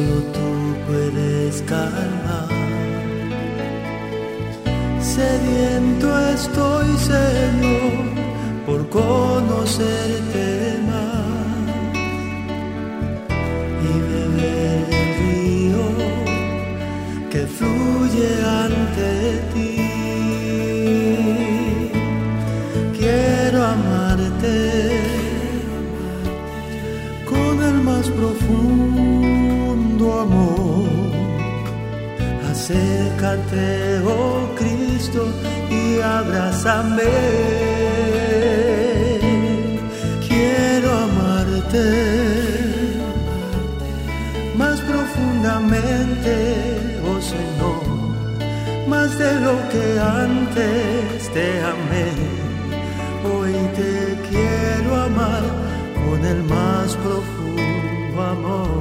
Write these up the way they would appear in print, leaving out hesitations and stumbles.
solo tú puedes calmar. Sediento estoy, Señor, por conocerte más y beber del río que fluye ante ti. Quiero amarte con el más profundo amor. Acércate, oh Cristo, y abrázame. Quiero amarte más profundamente, oh Señor, más de lo que antes te amé. Hoy te quiero amar con el más profundo amor.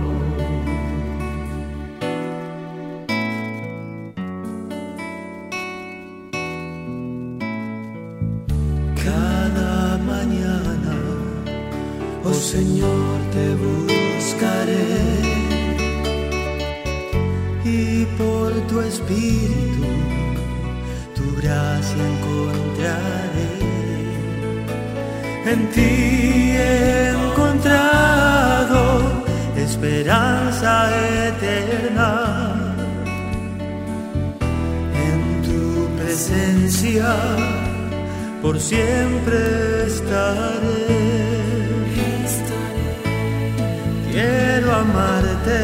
Oh Señor, te buscaré y por tu Espíritu tu gracia encontraré. En ti he encontrado esperanza eterna. En tu presencia por siempre estaré. Quiero amarte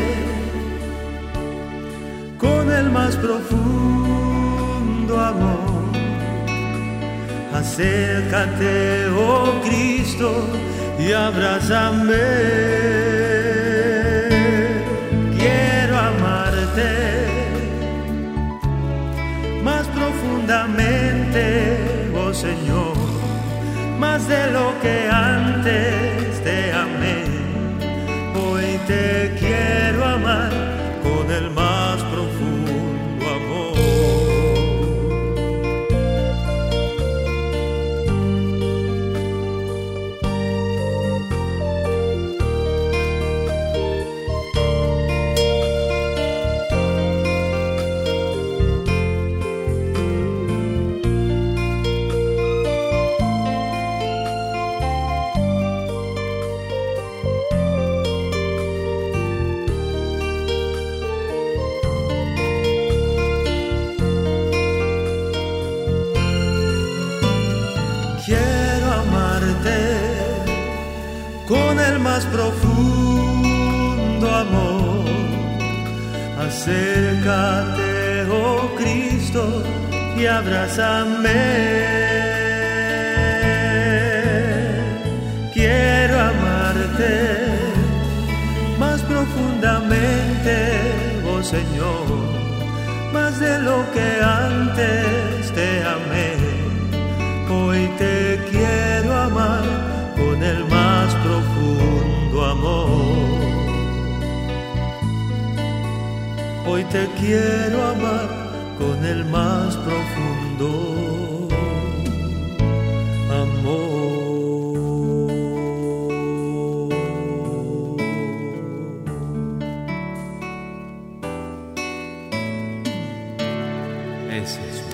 con el más profundo amor. Acércate, oh Cristo, y abrázame. Quiero amarte más profundamente, oh Señor, más de lo que antes te amé. Hoy te quiero amar con el más profundo amor. Con el más profundo amor, acércate, oh Cristo, y abrázame. Quiero amarte más profundamente, oh Señor, más de lo que antes te amé. Hoy te quiero amar con el más profundo amor. Hoy te quiero amar con el más profundo amor. Ese es